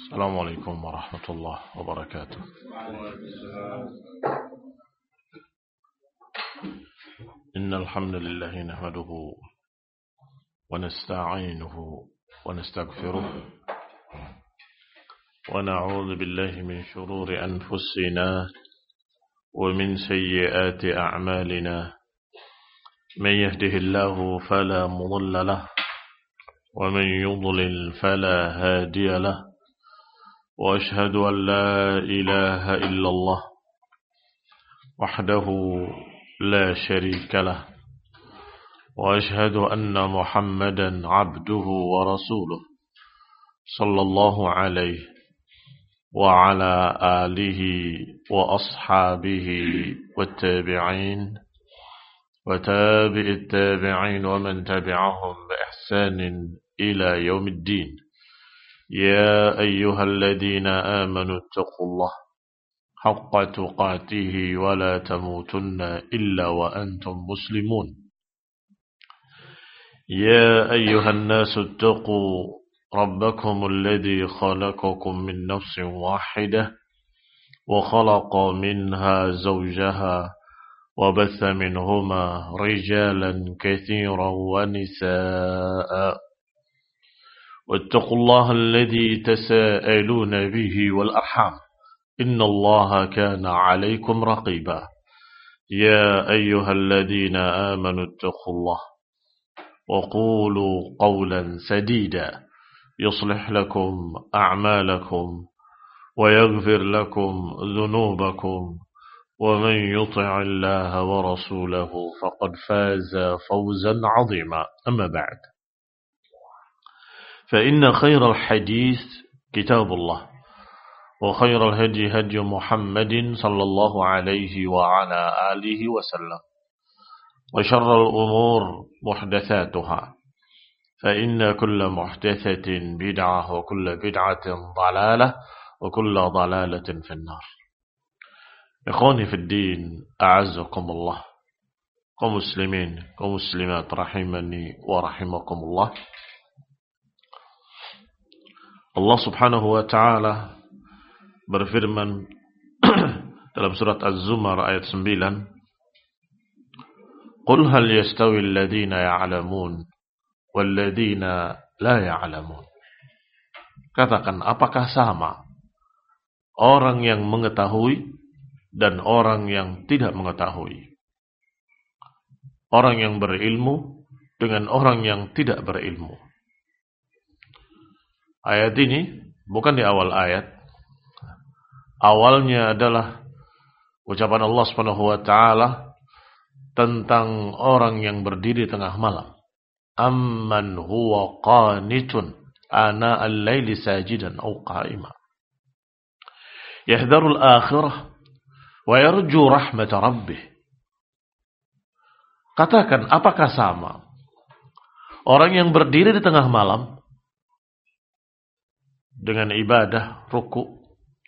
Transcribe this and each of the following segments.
السلام عليكم ورحمة الله وبركاته. إن الحمد لله نحمده ونستعينه ونستغفره ونعوذ بالله من شرور أنفسنا ومن سيئات أعمالنا. من يهده الله فلا مضل له ومن يضلل فلا هادي له، وأشهد أن لا إله إلا الله وحده لا شريك له، وأشهد أن محمدا عبده ورسوله صلى الله عليه وعلى آله وأصحابه والتابعين وتابع التابعين ومن تبعهم بإحسان إلى يوم الدين. يا أيها الذين آمنوا اتقوا الله حق تقاته ولا تموتن إلا وأنتم مسلمون. يا أيها الناس اتقوا ربكم الذي خلقكم من نفس واحدة وخلق منها زوجها وبث منهما رجالا كثيرا ونساء، واتقوا الله الذي تساءلون به والأرحام إن الله كان عليكم رقيبا. يا أيها الذين آمنوا اتقوا الله وقولوا قولا سديدا يصلح لكم أعمالكم ويغفر لكم ذنوبكم، ومن يطع الله ورسوله فقد فاز فوزا عظيما. أما بعد، فإن خير الحديث كتاب الله، وخير الهدي هدي محمد صلى الله عليه وعلى آله وسلم، وشر الأمور محدثاتها، فإن كل محدثة بدعة وكل بدعة ضلالة وكل ضلالة في النار. إخواني في الدين، أعزكم الله، kaum muslimin, kaum muslimat rahimani wa rahimakumullah. Allah Subhanahu wa taala berfirman dalam surat Az-Zumar ayat 9, "Qul hal yastawi alladhina ya'lamun wal ladhina la ya'lamun." Katakan, apakah sama orang yang mengetahui dan orang yang tidak mengetahui, orang yang berilmu dengan orang yang tidak berilmu. Ayat ini bukan di awal ayat. Awalnya adalah ucapan Allah Subhanahu wa taala tentang orang yang berdiri tengah malam. Amman huwa qanitun ana al-laili sajidan aw qa'ima yahdharu al-akhirah wa yarju rahmat rabbih. Katakan, apakah sama orang yang berdiri di tengah malam dengan ibadah, ruku,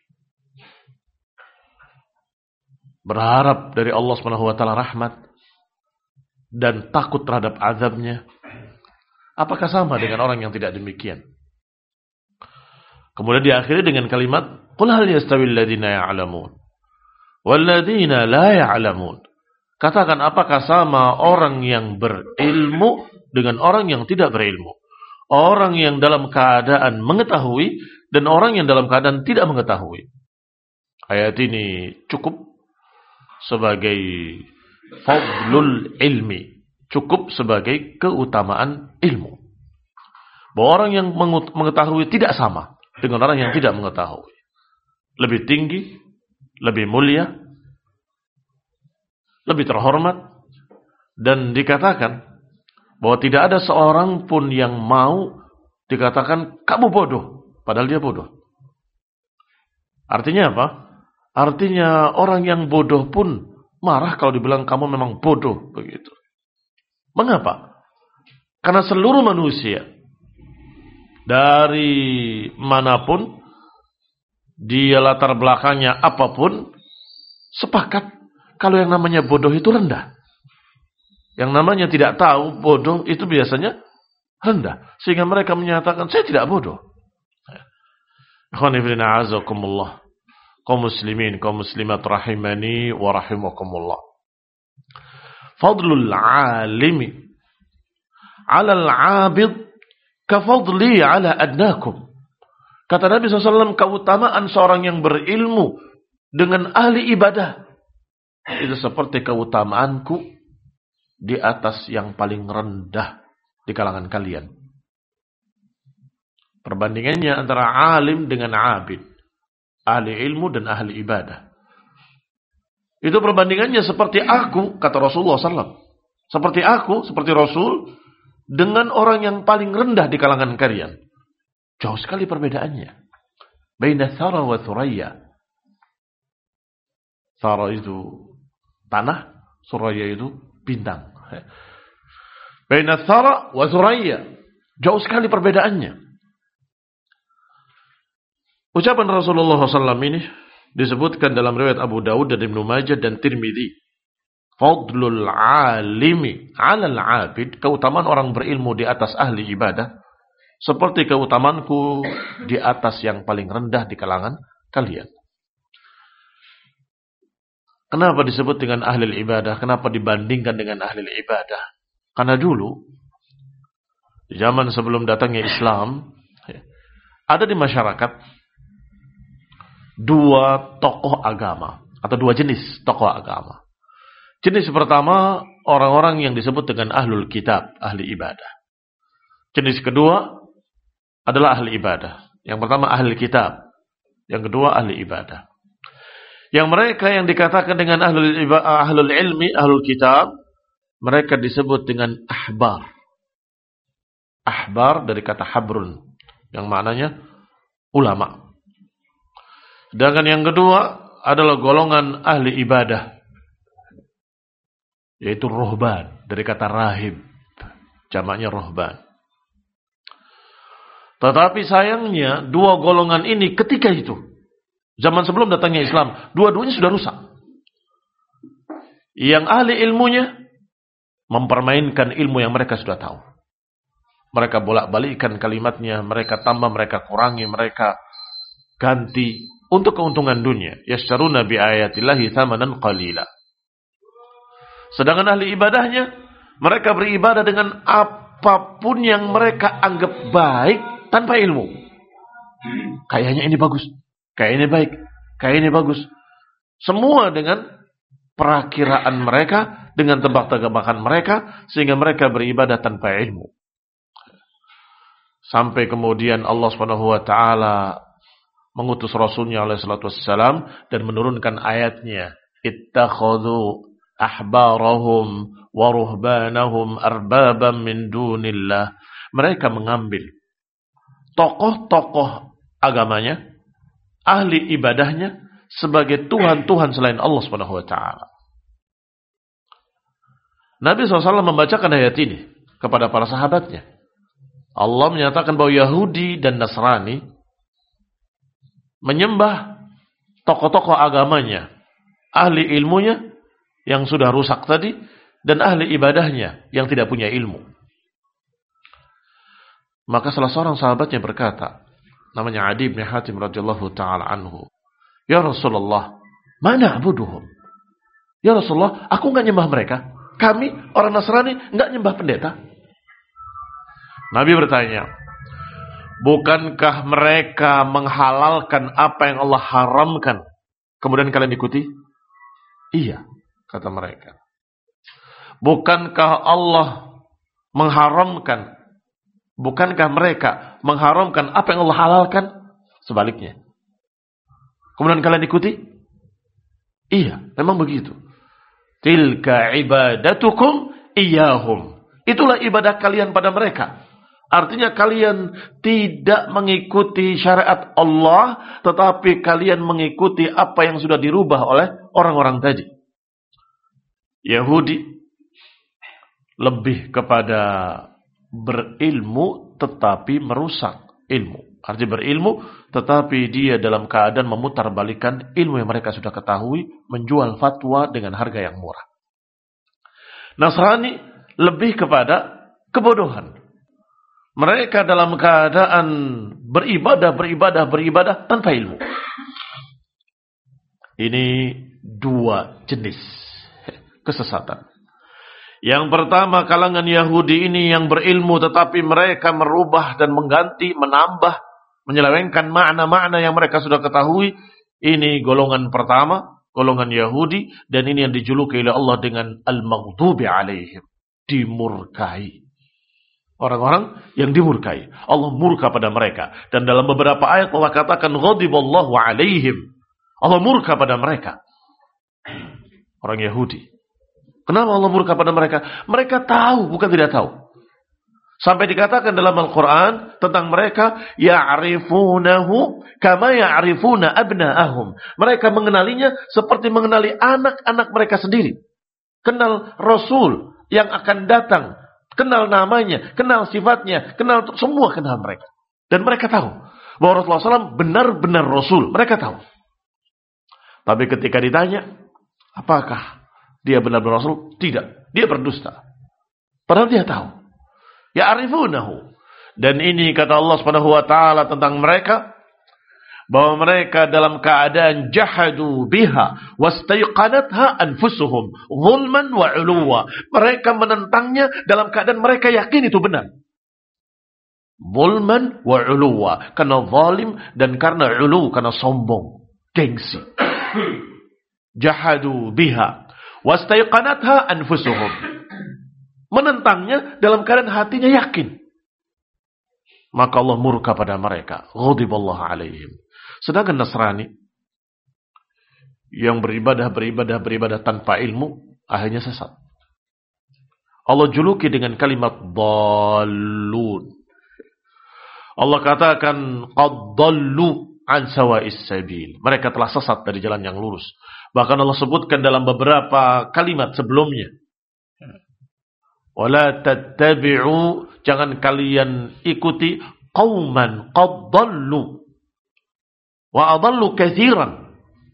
berharap dari Allah Subhanahu wa taala rahmat dan takut terhadap azabnya, apakah sama dengan orang yang tidak demikian? Kemudian diakhiri dengan kalimat, "Qul hal yastawil ladzina ya'lamun wal ladzina la ya'lamun." Katakan, apakah sama orang yang berilmu dengan orang yang tidak berilmu? Orang yang dalam keadaan mengetahui dan orang yang dalam keadaan tidak mengetahui. Ayat ini cukup sebagai fadlul ilmi, cukup sebagai keutamaan ilmu. Bahwa orang yang mengetahui tidak sama dengan orang yang tidak mengetahui. Lebih tinggi, lebih mulia, lebih terhormat, dan dikatakan bahwa tidak ada seorang pun yang mau dikatakan kamu bodoh, padahal dia bodoh. Artinya apa? Artinya orang yang bodoh pun marah kalau dibilang kamu memang bodoh, begitu. Mengapa? Karena seluruh manusia dari manapun, dia latar belakangnya apapun, sepakat kalau yang namanya bodoh itu rendah. Yang namanya tidak tahu, bodoh, itu biasanya rendah. Sehingga mereka menyatakan, saya tidak bodoh. Khonifrina azakumullah. Kaum muslimin, kaum muslimat rahimani wa rahimakumullah. Fadlul alimi 'ala al-'abid ka fadli 'ala adnakum. Kata Nabi SAW, keutamaan seorang yang berilmu dengan ahli ibadah itu seperti keutamaanku di atas yang paling rendah di kalangan kalian. Perbandingannya antara alim dengan abid, ahli ilmu dan ahli ibadah. Itu perbandingannya seperti aku, kata Rasulullah SAW. Seperti aku, seperti Rasul, dengan orang yang paling rendah di kalangan kalian. Jauh sekali perbedaannya. Baina thara wa thuraya. Thara itu tanah, suraya itu bintang. Baina thara wa thuraya. Jauh sekali perbedaannya. Ucapan Rasulullah SAW ini disebutkan dalam riwayat Abu Dawud dan Ibnu Majah dan Tirmidzi. Fadlul alimi 'alal 'abid, keutamaan orang berilmu di atas ahli ibadah seperti keutamanku di atas yang paling rendah di kalangan kalian. Kenapa disebut dengan ahli ibadah? Kenapa dibandingkan dengan ahli ibadah? Karena dulu di zaman sebelum datangnya Islam ada di masyarakat dua tokoh agama atau dua jenis tokoh agama. Jenis pertama orang-orang yang disebut dengan ahlul kitab, ahli ibadah. Jenis kedua adalah ahli ibadah. Yang pertama ahli kitab, yang kedua ahli ibadah. Yang mereka yang dikatakan dengan ahlul ilmi, ahlul kitab, mereka disebut dengan ahbar. Ahbar dari kata habrun, yang maknanya ulama. Sedangkan yang kedua adalah golongan ahli ibadah, yaitu rohban, dari kata rahib, jamaknya rohban. Tetapi sayangnya dua golongan ini ketika itu, zaman sebelum datangnya Islam, dua-duanya sudah rusak. Yang ahli ilmunya mempermainkan ilmu yang mereka sudah tahu. Mereka bolak-balikkan kalimatnya, mereka tambah, mereka kurangi, mereka ganti untuk keuntungan dunia. Yashtaruna bi ayatillahi thamanan qalila. Sedangkan ahli ibadahnya, mereka beribadah dengan apapun yang mereka anggap baik tanpa ilmu. Kayaknya ini bagus, kayak ini baik, kayak ini bagus. Semua dengan perakiraan mereka, dengan tebak-tebakan mereka, sehingga mereka beribadah tanpa ilmu. Sampai kemudian Allah SWT mengutus Rasulnya alaihi salatu wassalam dan menurunkan ayatnya, ittakhadhu ahbarahum wa ruhbanahum arbaban min dunillah. Mereka mengambil tokoh-tokoh agamanya, ahli ibadahnya sebagai Tuhan-Tuhan selain Allah Subhanahu wa taala. Nabi SAW membacakan ayat ini kepada para sahabatnya. Allah menyatakan bahwa Yahudi dan Nasrani menyembah tokoh-tokoh agamanya, ahli ilmunya yang sudah rusak tadi, dan ahli ibadahnya yang tidak punya ilmu. Maka salah seorang sahabatnya berkata, namanya Adi bin Hatim radhiyallahu taala anhu, "Ya Rasulullah, mana abuduhum?" Ya Rasulullah, aku enggak nyembah mereka. Kami orang Nasrani enggak nyembah pendeta. Nabi bertanya, bukankah mereka menghalalkan apa yang Allah haramkan, kemudian kalian ikuti? Iya, kata mereka. Bukankah Allah mengharamkan, bukankah mereka mengharamkan apa yang Allah halalkan? Sebaliknya. Kemudian kalian ikuti? Iya, memang begitu. Tilka ibadatukum iyahum. Itulah ibadah kalian pada mereka. Artinya kalian tidak mengikuti syariat Allah, tetapi kalian mengikuti apa yang sudah dirubah oleh orang-orang tadi. Yahudi lebih kepada berilmu tetapi merusak ilmu. Artinya berilmu tetapi dia dalam keadaan memutarbalikkan ilmu yang mereka sudah ketahui, menjual fatwa dengan harga yang murah. Nasrani lebih kepada kebodohan. Mereka dalam keadaan beribadah tanpa ilmu. Ini dua jenis kesesatan. Yang pertama, kalangan Yahudi ini yang berilmu tetapi mereka merubah dan mengganti, menambah, menyelewengkan makna-makna yang mereka sudah ketahui. Ini golongan pertama, golongan Yahudi, dan ini yang dijuluki oleh Allah dengan al-maghdubi alaihim, dimurkai. Orang-orang yang dimurkai. Allah murka pada mereka. Dan dalam beberapa ayat Allah katakan ghadiballahu alaihim. Allah murka pada mereka. Orang Yahudi. Kenapa Allah murka pada mereka? Mereka tahu, bukan tidak tahu. Sampai dikatakan dalam Al-Quran tentang mereka, ya'rifunahu kama ya'rifuna abna'ahum. Mereka mengenalinya seperti mengenali anak-anak mereka sendiri. Kenal Rasul yang akan datang. Kenal namanya, kenal sifatnya, semua kenal mereka. Dan mereka tahu bahwa Rasulullah SAW benar-benar Rasul. Mereka tahu. Tapi ketika ditanya, apakah dia benar-benar Rasul? Tidak. Dia berdusta. Padahal dia tahu. Ya'rifunahu. Dan ini kata Allah Subhanahu wa taala tentang mereka, bahwa mereka dalam keadaan jahadu biha wastaiqanatha anfusuhum zulman wa 'uluwa. Mereka menentangnya dalam keadaan mereka yakin itu benar. Zulman wa 'uluwa, karena zalim dan karena 'ulu, karena sombong, gengsi. Jahadu biha wastaiqanatha anfusuhum. Menentangnya dalam keadaan hatinya yakin. Maka Allah murka pada mereka. Ghadiballahu alaihim. Sedangkan Nasrani yang beribadah tanpa ilmu, akhirnya sesat. Allah juluki dengan kalimat dallun. Allah katakan qad dallu an sawa'is sabil. Mereka telah sesat dari jalan yang lurus. Bahkan Allah sebutkan dalam beberapa kalimat sebelumnya, wala tattabi'u, jangan kalian ikuti qauman qad dallu wa adallu katsiran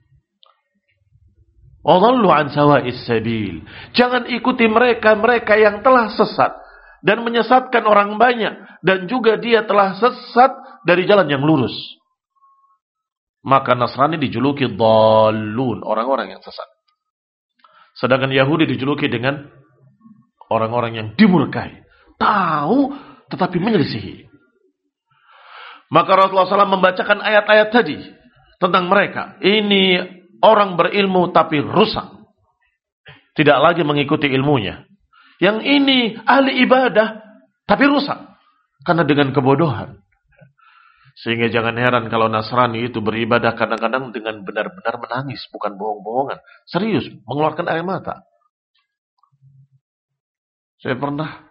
wa dallu an sawa'is sabil. Jangan ikuti mereka yang telah sesat dan menyesatkan orang banyak, dan juga dia telah sesat dari jalan yang lurus. Maka Nasrani dijuluki dallun, orang-orang yang sesat. Sedangkan Yahudi dijuluki dengan orang-orang yang dimurkai. Tahu tetapi menyelisihi. Maka Rasulullah SAW membacakan ayat-ayat tadi tentang mereka. Ini orang berilmu tapi rusak. Tidak lagi mengikuti ilmunya. Yang ini ahli ibadah tapi rusak. Karena dengan kebodohan. Sehingga jangan heran kalau Nasrani itu beribadah kadang-kadang dengan benar-benar menangis. Bukan bohong-bohongan. Serius, mengeluarkan air mata. Saya pernah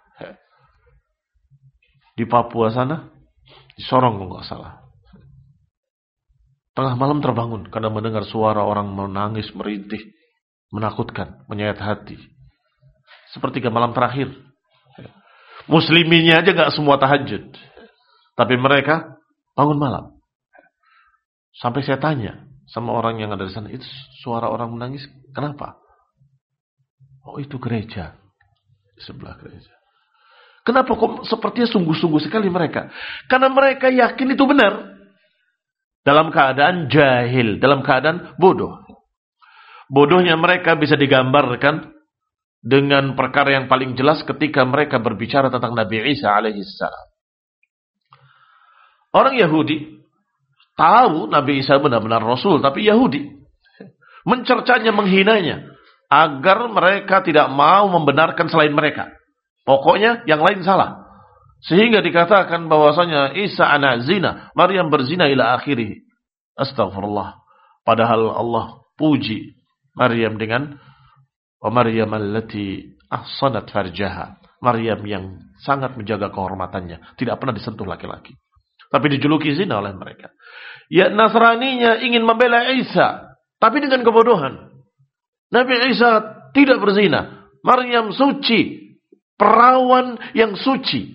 di Papua sana, di Sorong kalau nggak salah. Tengah malam terbangun karena mendengar suara orang menangis, merintih, menakutkan, menyayat hati. Sepertiga malam terakhir. Musliminnya aja nggak semua tahajud, tapi mereka bangun malam. Sampai saya tanya sama orang yang ada di sana, itu suara orang menangis, kenapa? Oh, itu gereja. Di sebelah gereja. Kenapa kok sepertinya sungguh-sungguh sekali mereka? Karena mereka yakin itu benar. Dalam keadaan jahil, dalam keadaan bodoh. Bodohnya mereka bisa digambarkan dengan perkara yang paling jelas ketika mereka berbicara tentang Nabi Isa alaihissalam. Orang Yahudi tahu Nabi Isa benar-benar Rasul, tapi Yahudi mencercanya, menghinanya, agar mereka tidak mau membenarkan selain mereka. Pokoknya yang lain salah. Sehingga dikatakan bahwasanya Isa anak zina, Maryam berzina ila akhirih. Astagfirullah. Padahal Allah puji Maryam dengan wa Maryam allati ahsanat farjaha. Maryam yang sangat menjaga kehormatannya, tidak pernah disentuh laki-laki. Tapi dijuluki zina oleh mereka. Ya, Nasraninya ingin membela Isa, tapi dengan kebodohan. Nabi Isa tidak berzina. Maryam suci. Perawan yang suci.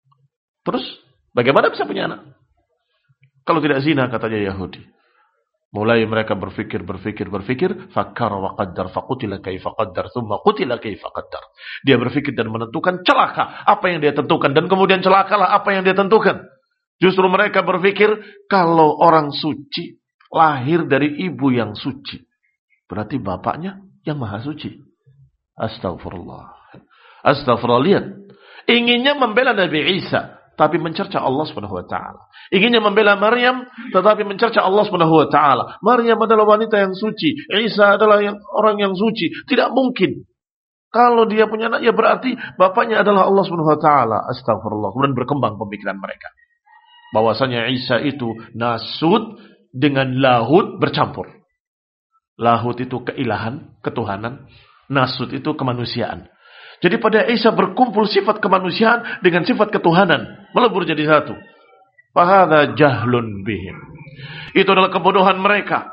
Terus bagaimana bisa punya anak? Kalau tidak zina, katanya Yahudi. Mulai mereka berpikir, fakkara wa qaddar, faqutila kaifa qaddar, thumma qutila kaifa qaddar. Dia berpikir dan menentukan celaka apa yang dia tentukan, dan kemudian celakalah apa yang dia tentukan. Justru mereka berpikir kalau orang suci lahir dari ibu yang suci, berarti bapaknya yang maha suci. Astagfirullah. Astagfirullah. Lihat, inginnya membela Nabi Isa, tapi mencerca Allah Subhanahu wa taala. Inginnya membela Maryam, tetapi mencerca Allah Subhanahu wa taala. Maryam adalah wanita yang suci, Isa adalah orang yang suci. Tidak mungkin. Kalau dia punya anak, ya berarti bapaknya adalah Allah Subhanahu wa taala. Astagfirullah. Kemudian berkembang pemikiran mereka. Bahwasanya Isa itu nasut dengan lahut bercampur. Lahut itu keilahan, ketuhanan. Nasut itu kemanusiaan. Jadi pada Isa berkumpul sifat kemanusiaan dengan sifat ketuhanan. Melebur jadi satu. Fahadha jahlun bihim. Itu adalah kebodohan mereka.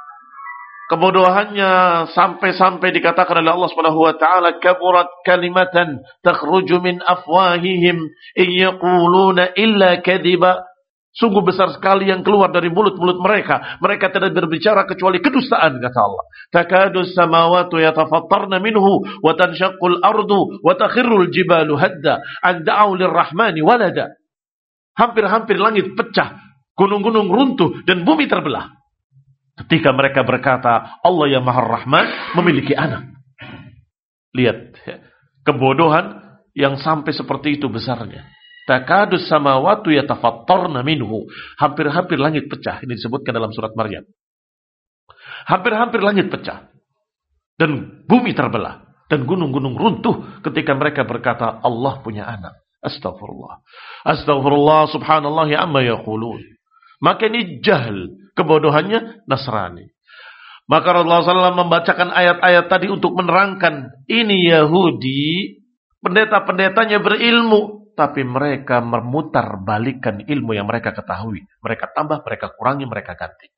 Kebodohannya sampai-sampai dikatakan oleh Allah Subhanahu wa taala, kaburat kalimatan takhruju min afwahihim in yaquluna illa kadhiba. Sungguh besar sekali yang keluar dari mulut-mulut mereka. Mereka tidak berbicara kecuali kedustaan, kata Allah. Takadus samawatu yatafattarna minhu wa tanshaqqul ardu wa takhirrul jibalu hadda an da'u lirrahmani walada. Hampir-hampir langit pecah, gunung-gunung runtuh dan bumi terbelah. Ketika mereka berkata, Allah yang Maha Rahman memiliki anak. Lihat, kebodohan yang sampai seperti itu besarnya. Takadus samawatu yatafattarna minhu. Hampir-hampir langit pecah. Ini disebutkan dalam surat Maryam. Hampir-hampir langit pecah. Dan bumi terbelah. Dan gunung-gunung runtuh ketika mereka berkata Allah punya anak. Astagfirullah. Astagfirullah subhanallah ya amma yaqulun. Maka ini jahil. Kebodohannya Nasrani. Maka Rasulullah SAW membacakan ayat-ayat tadi untuk menerangkan. Ini Yahudi. Pendeta-pendetanya berilmu. Tapi mereka memutar balikan ilmu yang mereka ketahui. Mereka tambah, mereka kurangi, mereka ganti.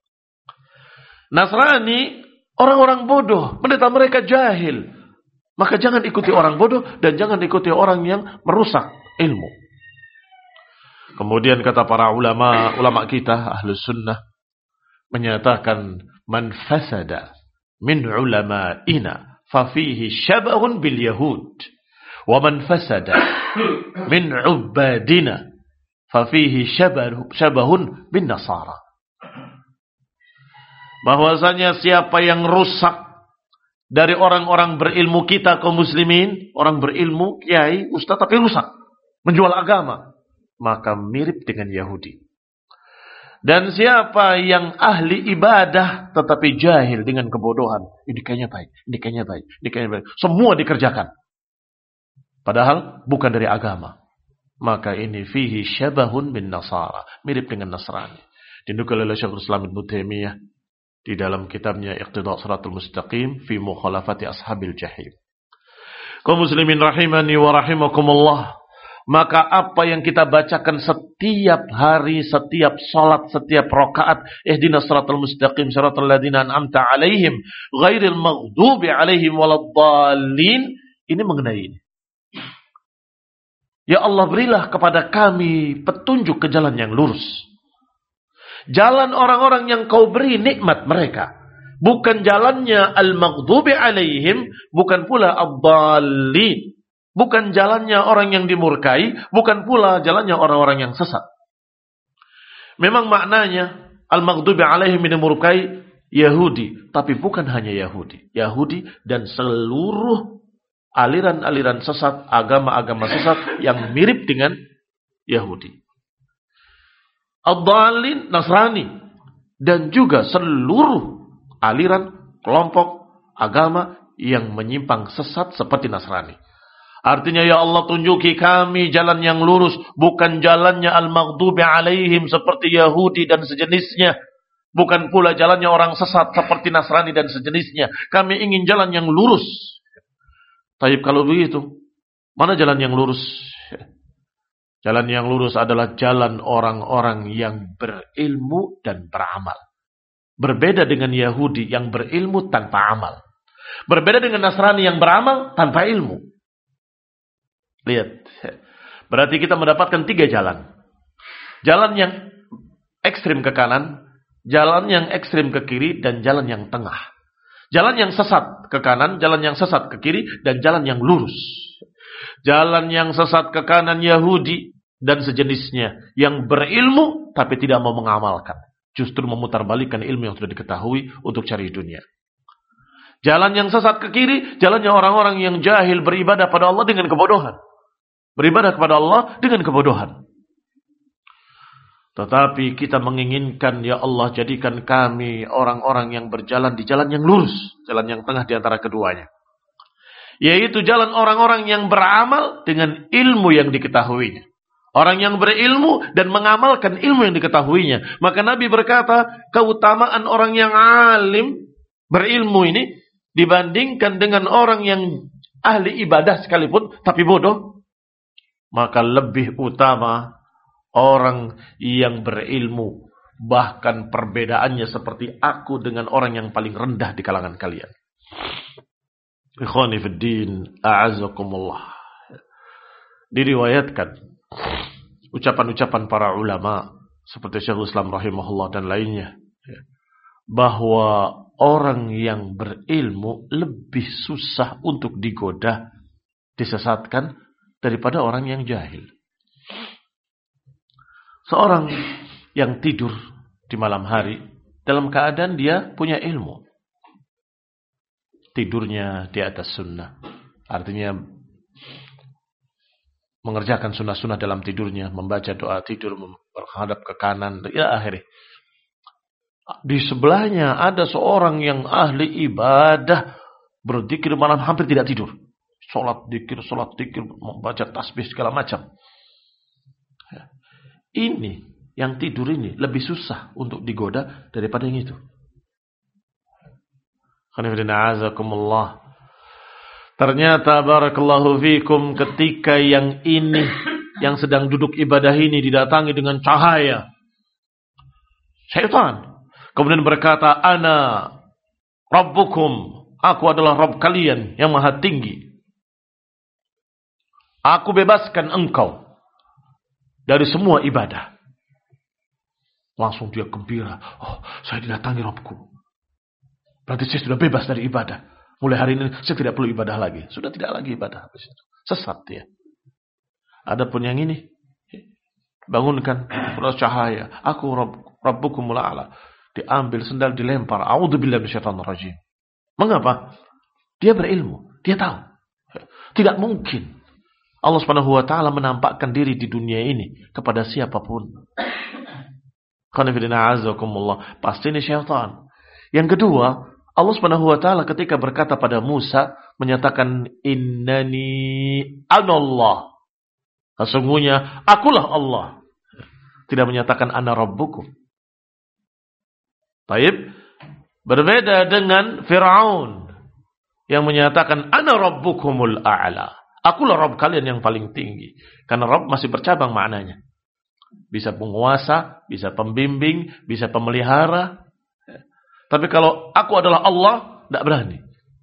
Nasrani, orang-orang bodoh. Pendeta mereka jahil. Maka jangan ikuti orang bodoh dan jangan ikuti orang yang merusak ilmu. Kemudian kata para ulama kita, Ahlus Sunnah, menyatakan, man fasada min ulama'ina fafihi syabahun bil Yahud. Wa man fasada min ubadina fafihi syabahun bin Nasara. Bahwasanya siapa yang rusak dari orang-orang berilmu kita kaum muslimin, orang berilmu, kiai, ustaz tapi rusak, menjual agama, maka mirip dengan Yahudi. Dan siapa yang ahli ibadah tetapi jahil dengan kebodohan, ini kayaknya baik, ini kayaknya baik, ini kayaknya baik, semua dikerjakan. Padahal bukan dari agama. Maka ini fihi syabahun bin Nasara. Mirip dengan Nasrani. Dinukil oleh Syekhul Islam Ibnu Taimiyah di dalam kitabnya Iqtida' Shiratal Mustaqim fi mukhalafati ashabil jahim. Kaum muslimin rahimani wa rahimakumullah. Maka apa yang kita bacakan setiap hari, setiap salat, setiap rakaat, ihdinas shiratal mustaqim shiratal ladzina an'amta 'alaihim ghairil maghdubi 'alaihim waladdallin, ini mengenai ini. Ya Allah, berilah kepada kami petunjuk ke jalan yang lurus. Jalan orang-orang yang kau beri nikmat mereka. Bukan jalannya al-maghdubi alaihim, bukan pula ad-dallin. Bukan jalannya orang yang dimurkai, bukan pula jalannya orang-orang yang sesat. Memang maknanya al-maghdubi alaihim dimurkai Yahudi, tapi bukan hanya Yahudi. Yahudi dan seluruh aliran-aliran sesat, agama-agama sesat yang mirip dengan Yahudi. Ad-dallin Nasrani. Dan juga seluruh aliran, kelompok, agama yang menyimpang sesat seperti Nasrani. Artinya ya Allah tunjuki kami jalan yang lurus. Bukan jalannya al-maghdubi alaihim seperti Yahudi dan sejenisnya. Bukan pula jalannya orang sesat seperti Nasrani dan sejenisnya. Kami ingin jalan yang lurus. Tapi kalau begitu, mana jalan yang lurus? Jalan yang lurus adalah jalan orang-orang yang berilmu dan beramal. Berbeda dengan Yahudi yang berilmu tanpa amal. Berbeda dengan Nasrani yang beramal tanpa ilmu. Lihat. Berarti kita mendapatkan 3 jalan. Jalan yang ekstrim ke kanan, jalan yang ekstrim ke kiri dan jalan yang tengah. Jalan yang sesat ke kanan, jalan yang sesat ke kiri, dan jalan yang lurus. Jalan yang sesat ke kanan Yahudi dan sejenisnya, yang berilmu tapi tidak mau mengamalkan. Justru memutarbalikkan ilmu yang sudah diketahui untuk cari dunia. Jalan yang sesat ke kiri, jalannya orang-orang yang jahil beribadah pada Allah dengan kebodohan. Beribadah kepada Allah dengan kebodohan. Tetapi kita menginginkan, ya Allah, jadikan kami orang-orang yang berjalan di jalan yang lurus, jalan yang tengah di antara keduanya. Yaitu jalan orang-orang yang beramal dengan ilmu yang diketahuinya. Orang yang berilmu dan mengamalkan ilmu yang diketahuinya. Maka Nabi berkata, keutamaan orang yang alim, berilmu ini, dibandingkan dengan orang yang ahli ibadah sekalipun, tapi bodoh. Maka lebih utama orang yang berilmu. Bahkan perbedaannya seperti aku dengan orang yang paling rendah di kalangan kalian. Ikhwani fiddin, a'azakumullah. Diriwayatkan ucapan-ucapan para ulama seperti Syekhul Islam rahimahullah dan lainnya, bahwa orang yang berilmu lebih susah untuk digoda, disesatkan daripada orang yang jahil. Seorang yang tidur di malam hari dalam keadaan dia punya ilmu, tidurnya di atas sunnah, artinya mengerjakan sunnah-sunnah dalam tidurnya, membaca doa tidur, menghadap ke kanan, ila akhirnya. Di sebelahnya ada seorang yang ahli ibadah, berzikir malam hampir tidak tidur. Sholat dikir, membaca tasbih segala macam. Ini, yang tidur ini lebih susah untuk digoda daripada yang itu. Ternyata barakallahu fikum, ketika yang ini, yang sedang duduk ibadah ini didatangi dengan cahaya syaitan, kemudian berkata, ana rabbukum, aku adalah Rabb kalian yang maha tinggi, aku bebaskan engkau dari semua ibadah. Langsung dia gembira, oh, saya didatangi Rabbku, berarti saya sudah bebas dari ibadah. Mulai hari ini saya tidak perlu ibadah lagi. Sudah tidak lagi ibadah. Sesat dia. Adapun yang ini, bangunkan terus cahaya. Aku Rabbukumul A'la. Diambil sendal, dilempar. A'udzubillahi minasyaitonir rajim. Mengapa? Dia berilmu. Dia tahu. Tidak mungkin Allah Subhanahu wa taala menampakkan diri di dunia ini kepada siapapun. Pasti ini syaitan. Yang kedua, Allah Subhanahu wa taala ketika berkata pada Musa, menyatakan innani anallah. Sesungguhnya akulah Allah. Tidak menyatakan ana rabbukum. Baik, berbeda dengan Firaun yang menyatakan ana rabbukumul a'la. Akulah Rabb kalian yang paling tinggi. Karena Rabb masih bercabang maknanya. Bisa penguasa, bisa pembimbing, bisa pemelihara. Tapi kalau aku adalah Allah, tidak berani.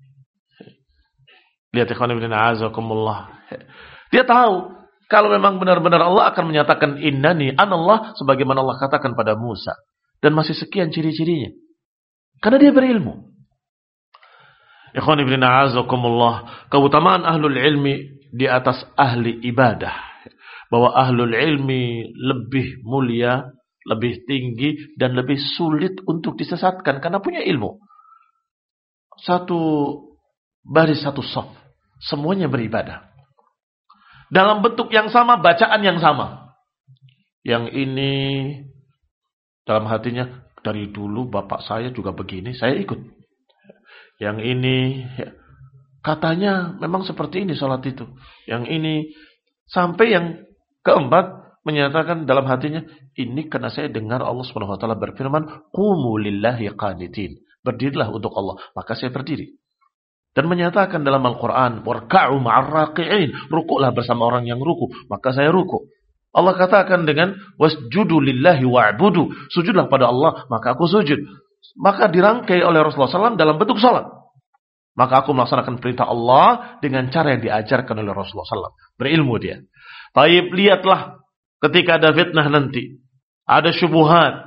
Lihat ikhwan ibn a'azakumullah. Dia tahu kalau memang benar-benar Allah akan menyatakan innani anallah sebagaimana Allah katakan pada Musa. Dan masih sekian ciri-cirinya. Karena dia berilmu. Ikhwan ibn a'azakumullah. Keutamaan ahlul ilmi di atas ahli ibadah. Bahwa ahlul ilmi lebih mulia, lebih tinggi dan lebih sulit untuk disesatkan karena punya ilmu. Satu baris, satu shaf, semuanya beribadah. Dalam bentuk yang sama, bacaan yang sama. Yang ini dalam hatinya, dari dulu bapak saya juga begini, saya ikut. Yang ini katanya memang seperti ini salat itu. Yang ini sampai yang keempat menyatakan dalam hatinya, ini karena saya dengar Allah Subhanahu wa taala berfirman, qumu lillahi qanitin. Berdirilah untuk Allah, maka saya berdiri. Dan menyatakan dalam Al-Qur'an, warka'u ma'ar raqi'in, rukuklah bersama orang yang ruku, maka saya ruku. Allah katakan dengan wasjudu lillahi wa'budu, sujudlah pada Allah, maka aku sujud. Maka dirangkai oleh Rasulullah SAW dalam bentuk salat. Maka aku melaksanakan perintah Allah dengan cara yang diajarkan oleh Rasulullah SAW. Berilmu dia. Taib, lihatlah ketika ada fitnah nanti, ada syubhat,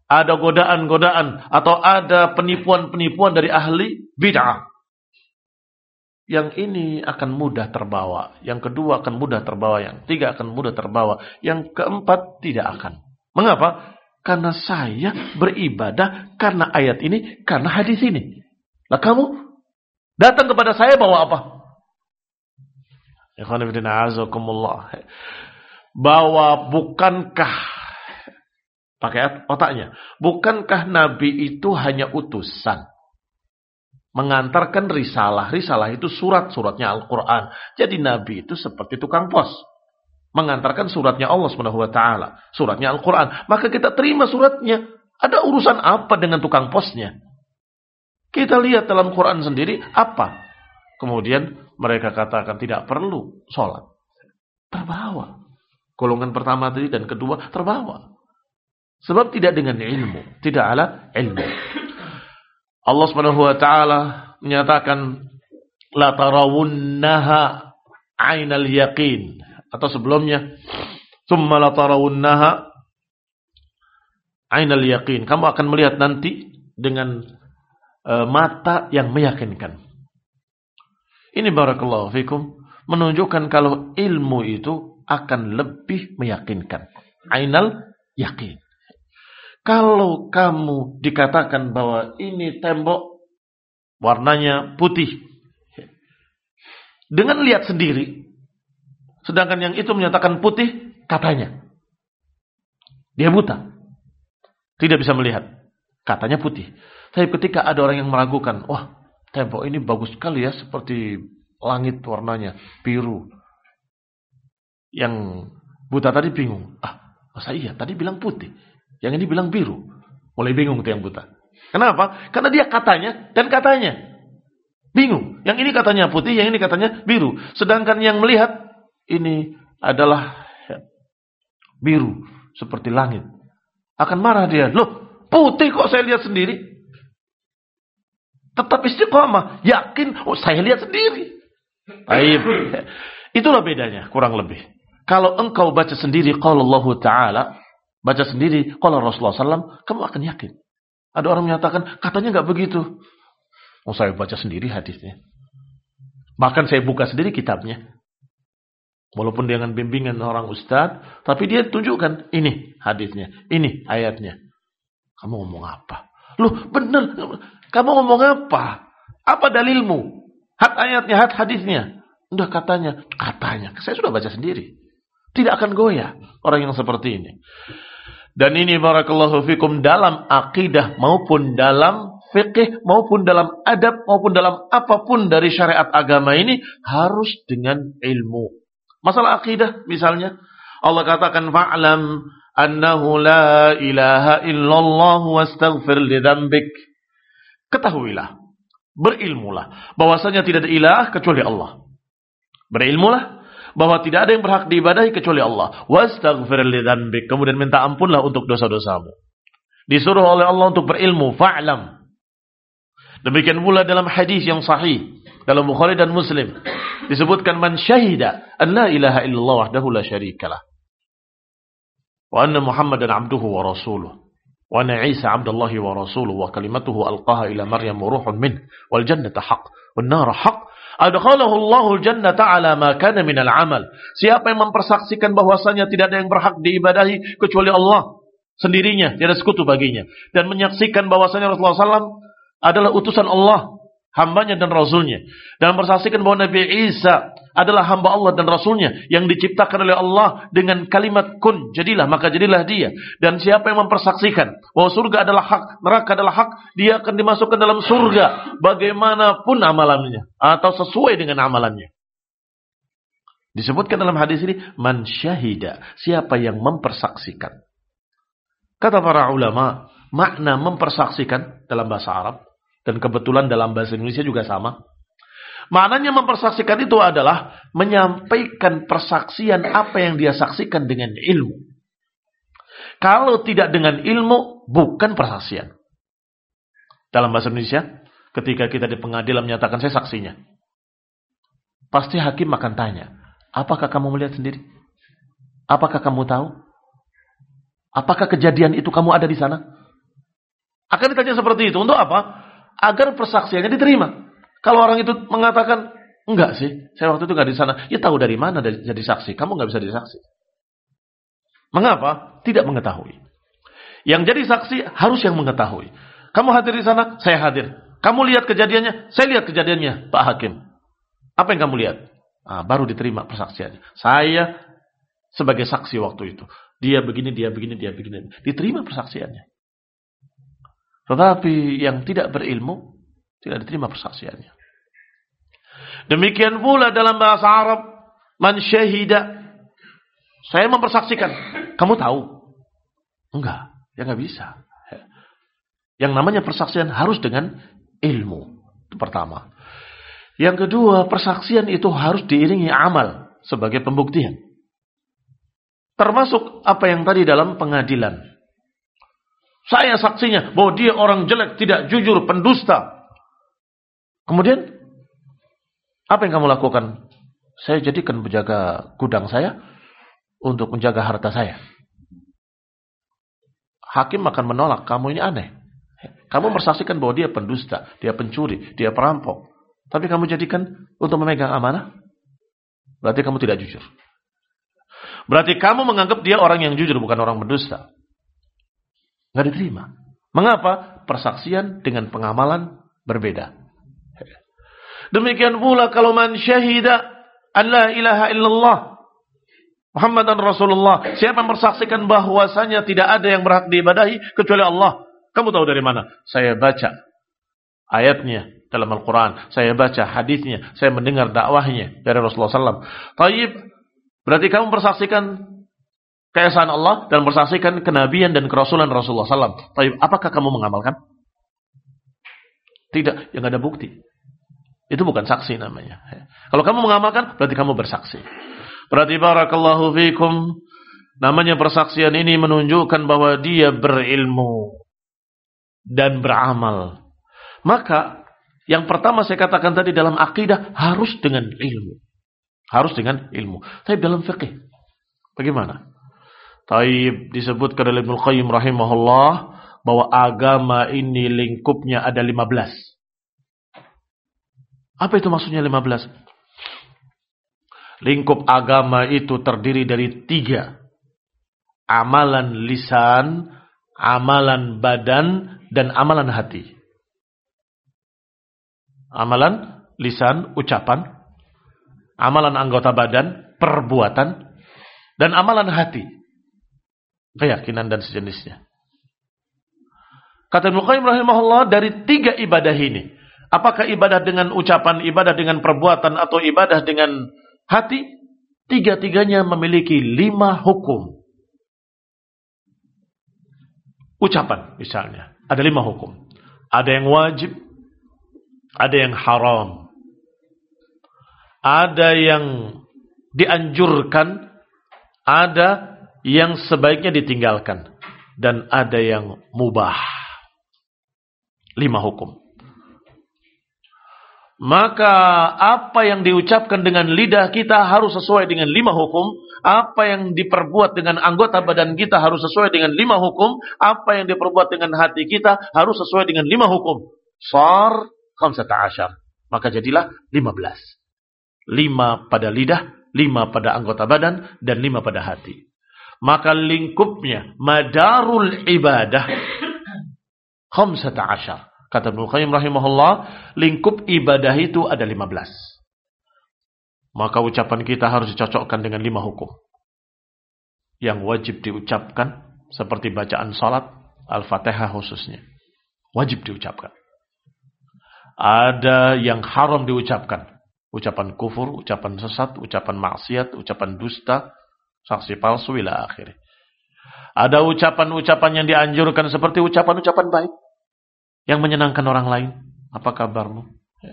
ada godaan-godaan atau ada penipuan-penipuan dari ahli bid'ah, yang ini akan mudah terbawa, yang kedua akan mudah terbawa, yang tiga akan mudah terbawa, yang keempat tidak akan. Mengapa? Karena saya beribadah karena ayat ini, karena hadis ini. Lah kamu datang kepada saya bawa apa? Ikhwan fillah azakumullah. Bahwa bukankah, pakai otaknya, bukankah Nabi itu hanya utusan mengantarkan risalah? Risalah itu surat-suratnya Al-Quran. Jadi Nabi itu seperti tukang pos, mengantarkan suratnya Allah Subhanahu wa taala, suratnya Al-Quran. Maka kita terima suratnya. Ada urusan apa dengan tukang posnya? Kita lihat dalam Quran sendiri apa? Kemudian mereka katakan tidak perlu sholat. Terbawa. Golongan pertama tadi dan kedua terbawa. Sebab tidak dengan ilmu, tidak ala ilmu. Allah Subhanahu wa taala menyatakan la tarawunnaha 'ainal yaqin, atau sebelumnya tsumma la tarawunnaha 'ainal yaqin. Kamu akan melihat nanti dengan mata yang meyakinkan. Ini barakallahu fikum menunjukkan kalau ilmu itu akan lebih meyakinkan. 'Ainal yaqin. Kalau kamu dikatakan bahwa ini tembok warnanya putih, dengan lihat sendiri, sedangkan yang itu menyatakan putih, katanya dia buta, tidak bisa melihat, katanya putih. Tapi ketika ada orang yang meragukan, wah tembok ini bagus sekali ya, seperti langit warnanya biru, yang buta tadi bingung, masa iya tadi bilang putih, yang ini bilang biru. Mulai bingung tuh yang buta. Kenapa? Karena dia katanya dan katanya. Bingung. Yang ini katanya putih, yang ini katanya biru. Sedangkan yang melihat ini adalah biru seperti langit. Akan marah dia. Loh, putih kok saya lihat sendiri? Tetap istiqamah. Yakin, saya lihat sendiri. Baik. Itulah bedanya kurang lebih. Kalau engkau baca sendiri qala Allah Ta'ala, baca sendiri qala Rasulullah SAW, kamu akan yakin. Ada orang menyatakan, katanya enggak begitu. Saya baca sendiri hadisnya. Bahkan saya buka sendiri kitabnya. Walaupun dengan bimbingan orang ustaz, tapi dia tunjukkan, ini hadisnya, ini ayatnya. Kamu ngomong apa? Loh, benar. Kamu ngomong apa? Apa dalilmu? Hat ayatnya, hat hadisnya. Udah katanya. Saya sudah baca sendiri. Tidak akan goyah orang yang seperti ini. Dan ini barakallahu fikum dalam akidah maupun dalam fikih maupun dalam adab maupun dalam apapun dari syariat agama ini harus dengan ilmu. Masalah akidah misalnya Allah katakan fa'lam annahu la ilaha illallah wastaghfir li dzambik. Ketahuilah, berilmulah bahwasanya tidak ada ilah kecuali Allah. Berilmulah bahwa tidak ada yang berhak diibadahi kecuali Allah. Wastaghfir li dzambik. Kemudian minta ampunlah untuk dosa-dosamu. Disuruh oleh Allah untuk berilmu, fa'lam. Demikian pula dalam hadis yang sahih dalam Bukhari dan Muslim disebutkan man syahida an la ilaha illallah wahdahu la syarikalah wa anna Muhammadan abduhu wa rasuluh wa anna Isa abdullahi wa rasuluh wa kalimatuhu alqaha ila Maryam ruhun min wal jannata haqq wan nar haqq adkhalahu Allahul jannata ala ma kana minal amal. Siapa yang mempersaksikan bahwasanya tidak ada yang berhak diibadahi kecuali Allah sendirinya, tiada sekutu baginya, dan menyaksikan bahwasanya Rasulullah SAW adalah utusan Allah, hambanya dan rasulnya, dan mempersaksikan bahwa Nabi Isa adalah hamba Allah dan rasulnya yang diciptakan oleh Allah dengan kalimat kun, jadilah, maka jadilah dia. Dan siapa yang mempersaksikan bahwa surga adalah hak, neraka adalah hak, dia akan dimasukkan dalam surga bagaimanapun amalannya atau sesuai dengan amalannya. Disebutkan dalam hadis ini man syahida, siapa yang mempersaksikan. Kata para ulama, makna mempersaksikan dalam bahasa Arab dan kebetulan dalam bahasa Indonesia juga sama. Maknanya mempersaksikan itu adalah menyampaikan persaksian apa yang dia saksikan dengan ilmu. Kalau tidak dengan ilmu, bukan persaksian. Dalam bahasa Indonesia, ketika kita di pengadilan menyatakan saya saksinya, pasti hakim akan tanya, apakah kamu melihat sendiri? Apakah kamu tahu? Apakah kejadian itu kamu ada di sana? Akan dikaji seperti itu. Untuk apa? Agar persaksiannya diterima. Kalau orang itu mengatakan, enggak sih, saya waktu itu enggak di sana. Ya tahu dari mana jadi saksi. Kamu enggak bisa jadi saksi. Mengapa? Tidak mengetahui. Yang jadi saksi harus yang mengetahui. Kamu hadir di sana, saya hadir. Kamu lihat kejadiannya, saya lihat kejadiannya, Pak Hakim. Apa yang kamu lihat? Baru diterima persaksiannya. Saya sebagai saksi waktu itu. Dia begini, dia begini, dia begini. Diterima persaksiannya. Tetapi yang tidak berilmu, tidak diterima persaksiannya. Demikian pula dalam bahasa Arab, man syahida. Saya mempersaksikan. Kamu tahu? Enggak, ya enggak bisa. Yang namanya persaksian harus dengan ilmu. Itu pertama. Yang kedua, persaksian itu harus diiringi amal sebagai pembuktian. Termasuk apa yang tadi dalam pengadilan. Saya saksinya bahwa dia orang jelek, tidak jujur, pendusta. Kemudian, apa yang kamu lakukan? Saya jadikan penjaga gudang saya untuk menjaga harta saya. Hakim akan menolak, kamu ini aneh. Kamu bersaksikan bahwa dia pendusta, dia pencuri, dia perampok. Tapi kamu jadikan untuk memegang amanah? Berarti kamu tidak jujur. Berarti kamu menganggap dia orang yang jujur, bukan orang pendusta. Nggak diterima. Mengapa? Persaksian dengan pengamalan berbeda. Demikian pula kalau man syahida an la ilaha illallah Muhammadan Rasulullah. Siapa yang bersaksikan bahwasanya tidak ada yang berhak diibadahi kecuali Allah. Kamu tahu dari mana? Saya baca ayatnya dalam Al-Quran. Saya baca hadisnya. Saya mendengar dakwahnya dari Rasulullah SAW. Taib. Berarti kamu bersaksikan keesaan Allah dan bersaksikan kenabian dan kerasulan Rasulullah SAW. Tapi apakah kamu mengamalkan? Tidak, yang ada bukti. Itu bukan saksi namanya. Kalau kamu mengamalkan, berarti kamu bersaksi. Berarti barakallahu fikum, namanya persaksian ini menunjukkan bahwa dia berilmu dan beramal. Maka yang pertama saya katakan tadi dalam akidah harus dengan ilmu. Harus dengan ilmu. Tapi dalam fikih bagaimana? Taib disebutkan oleh Ibnu Qayyim rahimahullah bahwa agama ini lingkupnya ada 15. Apa itu maksudnya 15? Lingkup agama itu terdiri dari 3. Amalan lisan, amalan badan, dan amalan hati. Amalan lisan, ucapan. Amalan anggota badan, perbuatan. Dan amalan hati, keyakinan dan sejenisnya. Kata Ibnu Qayyim rahimahullah, dari 3 ibadah ini, apakah ibadah dengan ucapan, ibadah dengan perbuatan, atau ibadah dengan hati, 3-tiganya memiliki 5 hukum. Ucapan misalnya, ada 5 hukum. Ada yang wajib, ada yang haram, ada yang dianjurkan, ada yang sebaiknya ditinggalkan, dan ada yang mubah. 5 hukum. Maka apa yang diucapkan dengan lidah kita harus sesuai dengan 5 hukum. Apa yang diperbuat dengan anggota badan kita harus sesuai dengan 5 hukum. Apa yang diperbuat dengan hati kita harus sesuai dengan 5 hukum. Sar 15. Maka jadilah 15. 5 pada lidah, 5 pada anggota badan, dan 5 pada hati. Maka lingkupnya madarul ibadah 15. Kata Ibnu Qayyim rahimahullah, lingkup ibadah itu ada 15. Maka ucapan kita harus dicocokkan dengan 5 hukum. Yang wajib diucapkan seperti bacaan salat, Al-Fatihah khususnya. Wajib diucapkan. Ada yang haram diucapkan. Ucapan kufur, ucapan sesat, ucapan maksiat, ucapan dusta, saksi palsu, ila akhir. Ada ucapan-ucapan yang dianjurkan seperti ucapan-ucapan baik yang menyenangkan orang lain. Apa kabarmu? Ya.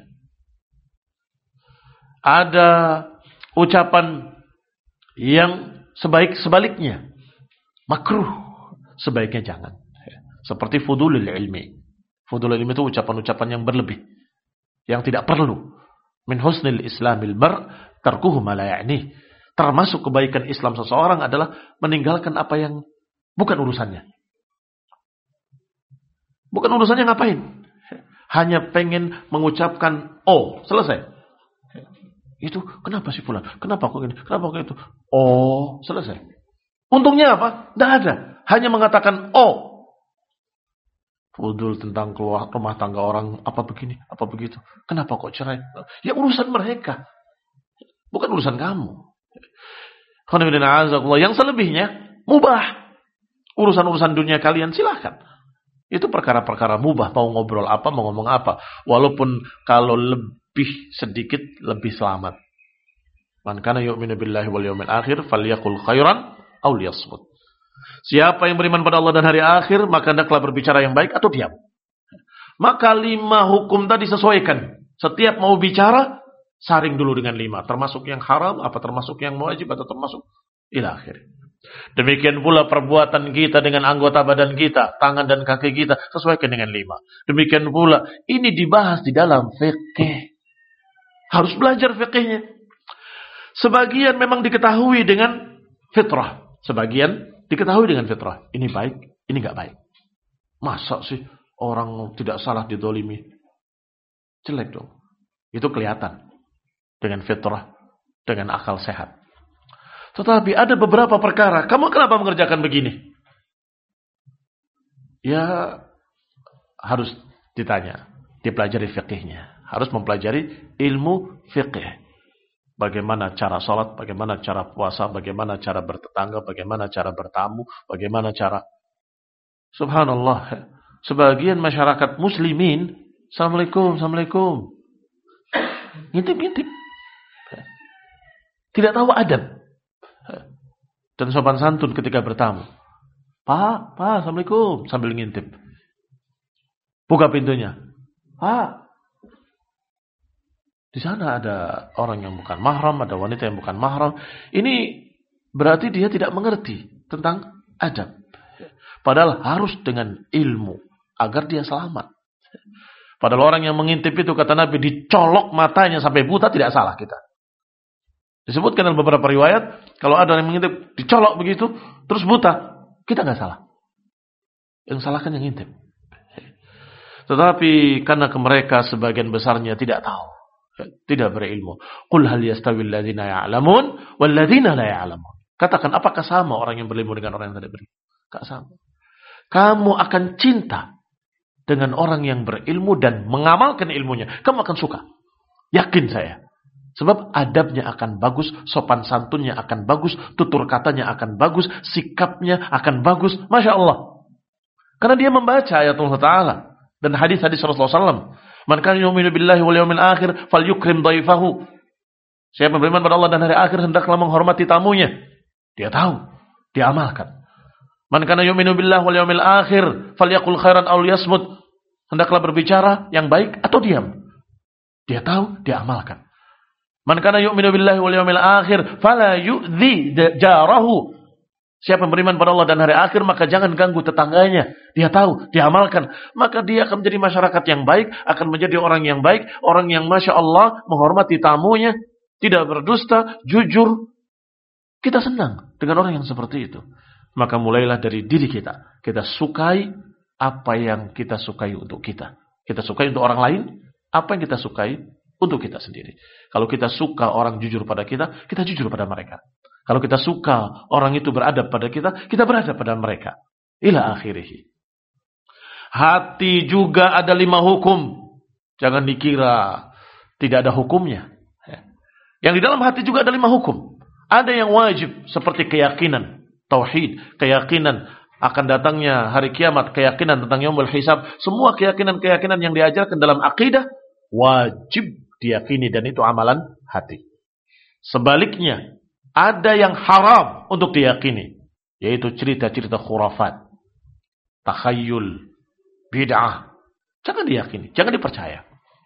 Ada ucapan yang sebaliknya, makruh, sebaiknya jangan. Ya. Seperti fudulul ilmi. Fudulul ilmi itu ucapan-ucapan yang berlebih, yang tidak perlu. Min husnil islamil mar tarkuhu ma la ya'ni. Termasuk kebaikan Islam seseorang adalah meninggalkan apa yang bukan urusannya. Bukan urusannya ngapain. Hanya pengen mengucapkan oh, selesai. Itu kenapa sih fulan? Kenapa kok ini? Kenapa kok itu? Oh, selesai. Untungnya apa? Tidak ada. Hanya mengatakan oh. Fudul tentang keluar rumah tangga orang apa begini, apa begitu. Kenapa kok cerai? Ya urusan mereka. Bukan urusan kamu. Yang selebihnya mubah. Urusan-urusan dunia kalian silahkan. Itu perkara-perkara mubah. Mau ngobrol apa, mau ngomong apa. Walaupun kalau lebih sedikit, lebih selamat. Man kana yu'minu billahi wal yawmil akhir falyaqul khairan aw liyasmut. Siapa yang beriman pada Allah dan hari akhir, maka hendaklah berbicara yang baik atau diam. Maka 5 hukum tadi sesuaikan. Setiap mau bicara, saring dulu dengan 5. Termasuk yang haram, apa termasuk yang wajib, atau termasuk ila akhir. Demikian pula perbuatan kita dengan anggota badan kita, tangan dan kaki kita, sesuaikan dengan 5. Demikian pula, ini dibahas di dalam fikih. Harus belajar fikihnya. Sebagian memang diketahui dengan fitrah. Sebagian diketahui dengan fitrah. Ini baik, ini gak baik. Masa sih orang tidak salah didolimi? Jelek dong. Itu kelihatan. Dengan fitrah, dengan akal sehat. Tetapi ada beberapa perkara. Kamu kenapa mengerjakan begini? Ya harus ditanya. Dipelajari fikihnya. Harus mempelajari ilmu fikih. Bagaimana cara sholat, bagaimana cara puasa, bagaimana cara bertetangga, bagaimana cara bertamu, bagaimana cara... Subhanallah. Sebagian masyarakat muslimin, Assalamualaikum, Assalamualaikum. Ngintip-ngintip. Tidak tahu adab. Dan sopan santun ketika bertamu. Pak, Assalamualaikum. Sambil ngintip. Buka pintunya. Pak. Di sana ada orang yang bukan mahram, ada wanita yang bukan mahram. Ini berarti dia tidak mengerti tentang adab. Padahal harus dengan ilmu agar dia selamat. Padahal orang yang mengintip itu kata Nabi dicolok matanya sampai buta tidak salah kita. Disebutkan dalam beberapa riwayat kalau ada yang mengintip dicolok begitu terus buta, kita nggak salah. Yang salah kan yang ngintip. Tetapi karena mereka sebagian besarnya tidak tahu. Tidak berilmu. Qul hal yastawil ladzina ya'lamun wal ladzina la ya'lamun. Katakan apakah sama orang yang berilmu dengan orang yang tidak berilmu? Enggak sama. Kamu akan cinta dengan orang yang berilmu dan mengamalkan ilmunya. Kamu akan suka. Yakin saya. Sebab adabnya akan bagus, sopan santunnya akan bagus, tutur katanya akan bagus, sikapnya akan bagus. Masya Allah. Karena dia membaca ayat Allah Ta'ala dan hadis-hadis Rasulullah SAW. Man kana yu'minu billahi wal yawmil akhir falyukrim dhaifahu. Siapa yang beriman pada Allah dan hari akhir hendaklah menghormati tamunya. Dia tahu, dia amalkan. Man kana yu'minu billahi wal yawmil akhir falyaqul khairan aw liyasmut. Hendaklah berbicara yang baik atau diam. Dia tahu, dia amalkan. Man kana yu'minu billahi wal yawmil akhir fala yu'dhi jarahu. Siapa yang beriman pada Allah dan hari akhir, maka jangan ganggu tetangganya. Dia tahu, dia amalkan. Maka dia akan menjadi masyarakat yang baik, akan menjadi orang yang baik, orang yang Masya Allah menghormati tamunya, tidak berdusta, jujur. Kita senang dengan orang yang seperti itu. Maka mulailah dari diri kita. Kita sukai apa yang kita sukai untuk kita. Kita sukai untuk orang lain, apa yang kita sukai untuk kita sendiri. Kalau kita suka orang jujur pada kita, kita jujur pada mereka. Kalau kita suka orang itu beradab pada kita, kita beradab pada mereka. Ila akhirih. Hati juga ada 5 hukum. Jangan dikira tidak ada hukumnya. Yang di dalam hati juga ada 5 hukum. Ada yang wajib seperti keyakinan, tauhid, keyakinan akan datangnya hari kiamat, keyakinan tentang yaumul hisab. Semua keyakinan-keyakinan yang diajarkan dalam akidah wajib diyakini dan itu amalan hati. Sebaliknya, ada yang haram untuk diyakini, yaitu cerita-cerita khurafat, takhayul, bid'ah. Jangan diyakini, jangan dipercaya.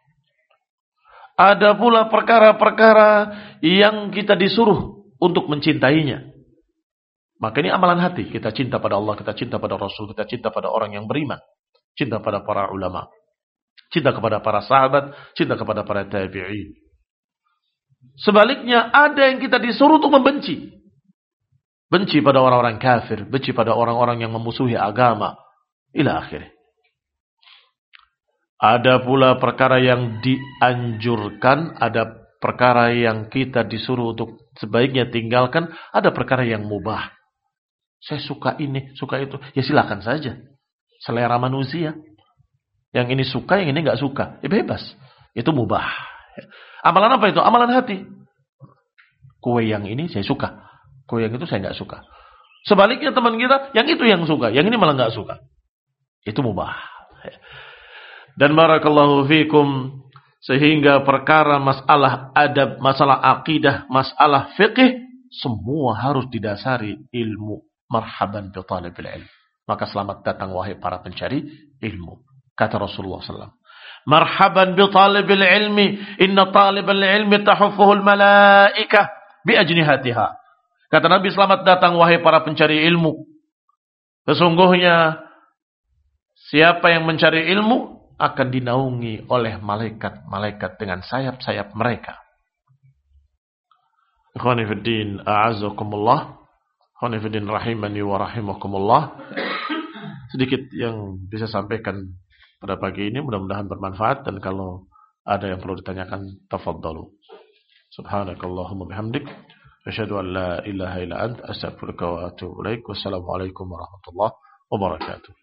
Ada pula perkara-perkara yang kita disuruh untuk mencintainya. Maka ini amalan hati. Kita cinta pada Allah, kita cinta pada Rasul, kita cinta pada orang yang beriman, cinta pada para ulama, cinta kepada para sahabat, cinta kepada para tabi'in. Sebaliknya ada yang kita disuruh untuk membenci. Benci pada orang-orang kafir, benci pada orang-orang yang memusuhi agama. Ila akhirnya. Ada pula perkara yang dianjurkan, ada perkara yang kita disuruh untuk sebaiknya tinggalkan, ada perkara yang mubah. Saya suka ini, suka itu. Ya silakan saja. Selera manusia. Yang ini suka, yang ini nggak suka. Ya bebas. Itu mubah. Amalan apa itu? Amalan hati. Kue yang ini saya suka. Kue yang itu saya nggak suka. Sebaliknya teman kita, yang itu yang suka. Yang ini malah nggak suka. Itu mubah. Dan barakallahu fikum, sehingga perkara masalah adab, masalah akidah, masalah fiqih, semua harus didasari ilmu. Marhaban bi talibil ilm. Maka selamat datang wahai para pencari ilmu. Kata Rasulullah SAW. Marhaban bi talibil ilmi. Inna talibal ilmi tahuffuhul malaikah bi ajnihatiha. Kata Nabi, selamat datang wahai para pencari ilmu. Sesungguhnya siapa yang mencari ilmu akan dinaungi oleh malaikat-malaikat dengan sayap-sayap mereka. Ikhwani fiddin, a'azzakumullah. Ikhwani fiddin rahimani wa rahimakumullah. Sedikit yang bisa sampaikan pada pagi ini, mudah-mudahan bermanfaat, dan kalau ada yang perlu ditanyakan, tafadhalu. Subhanakallahumma bihamdik, asyhadu an la ilaha illa anta, astaghfiruka wa atubu ilaik. Wassalamualaikum warahmatullahi wabarakatuh.